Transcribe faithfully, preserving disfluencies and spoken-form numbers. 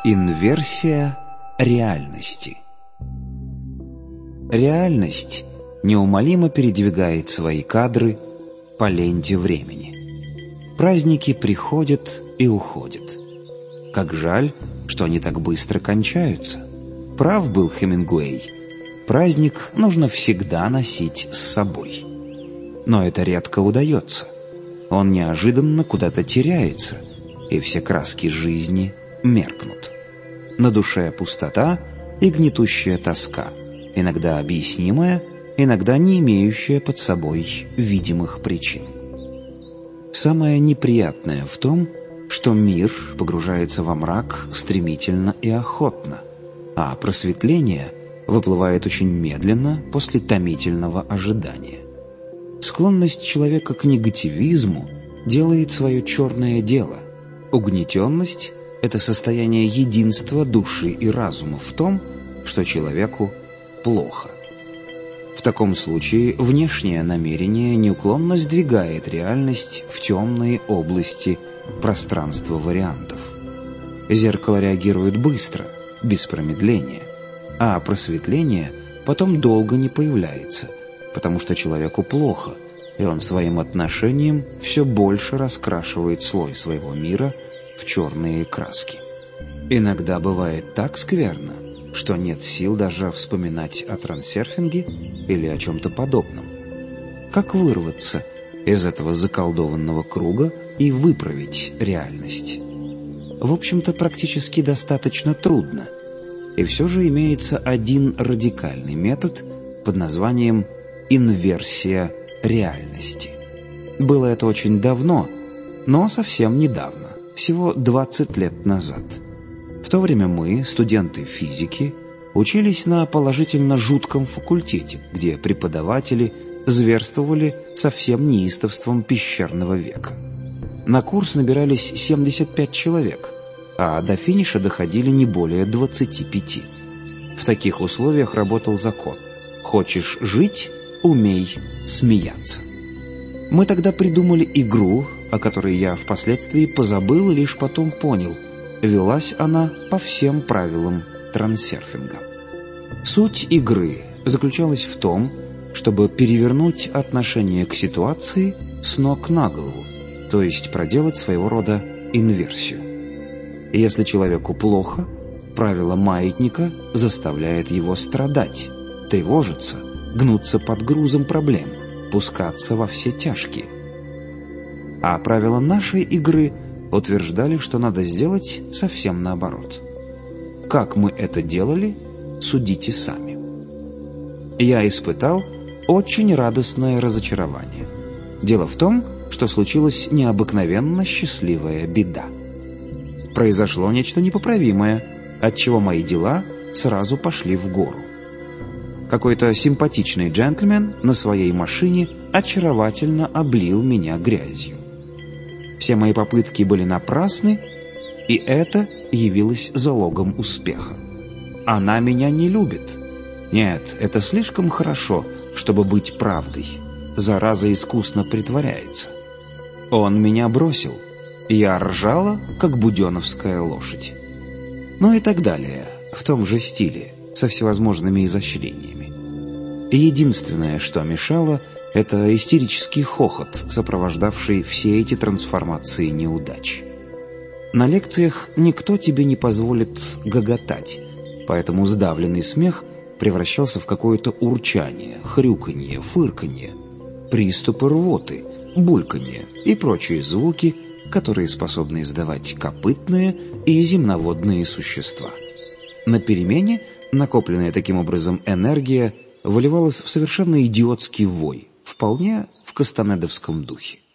Инверсия реальности. Реальность неумолимо передвигает свои кадры по ленте времени. Праздники приходят и уходят. Как жаль, что они так быстро кончаются. Прав был Хемингуэй. Праздник нужно всегда носить с собой. Но это редко удается. Он неожиданно куда-то теряется, и все краски жизни меркнут. На душе пустота и гнетущая тоска, иногда объяснимая, иногда не имеющая под собой видимых причин. Самое неприятное в том, что мир погружается во мрак стремительно и охотно, а просветление выплывает очень медленно после томительного ожидания. Склонность человека к негативизму делает свое черное дело. Угнетенность — это состояние единства души и разума в том, что человеку плохо. В таком случае внешнее намерение неуклонно сдвигает реальность в темные области пространства вариантов. Зеркало реагирует быстро, без промедления, а просветление потом долго не появляется, потому что человеку плохо, и он своим отношением все больше раскрашивает слой своего мира в черные краски. Иногда бывает так скверно, что нет сил даже вспоминать о трансерфинге или о чем-то подобном. Как вырваться из этого заколдованного круга и выправить реальность? В общем-то, практически достаточно трудно. И все же имеется один радикальный метод под названием инверсия реальности. Было это очень давно, но совсем недавно, всего двадцать лет назад. В то время мы, студенты физики, учились на положительно жутком факультете, где преподаватели зверствовали со всем неистовством пещерного века. На курс набирались семьдесят пять человек, а до финиша доходили не более двадцати пяти. В таких условиях работал закон: хочешь жить — умей смеяться. Мы тогда придумали игру, о которой я впоследствии позабыл и лишь потом понял. Велась она по всем правилам трансерфинга. Суть игры заключалась в том, чтобы перевернуть отношение к ситуации с ног на голову, то есть проделать своего рода инверсию. И если человеку плохо, правило маятника заставляет его страдать, тревожиться, гнуться под грузом проблем, пускаться во все тяжкие. А правила нашей игры утверждали, что надо сделать совсем наоборот. Как мы это делали, судите сами. Я испытал очень радостное разочарование. Дело в том, что случилась необыкновенно счастливая беда. Произошло нечто непоправимое, отчего мои дела сразу пошли в гору. Какой-то симпатичный джентльмен на своей машине очаровательно облил меня грязью. Все мои попытки были напрасны, и это явилось залогом успеха. Она меня не любит. Нет, это слишком хорошо, чтобы быть правдой. Зараза искусно притворяется. Он меня бросил. Я ржала, как буденовская лошадь. Ну и так далее, в том же стиле, со всевозможными изощрениями. Единственное, что мешало, это истерический хохот, сопровождавший все эти трансформации неудач. На лекциях никто тебе не позволит гоготать, поэтому сдавленный смех превращался в какое-то урчание, хрюканье, фырканье, приступы рвоты, бульканье и прочие звуки, которые способны издавать копытные и земноводные существа. На перемене накопленная таким образом энергия выливалась в совершенно идиотский вой, вполне в кастанедовском духе.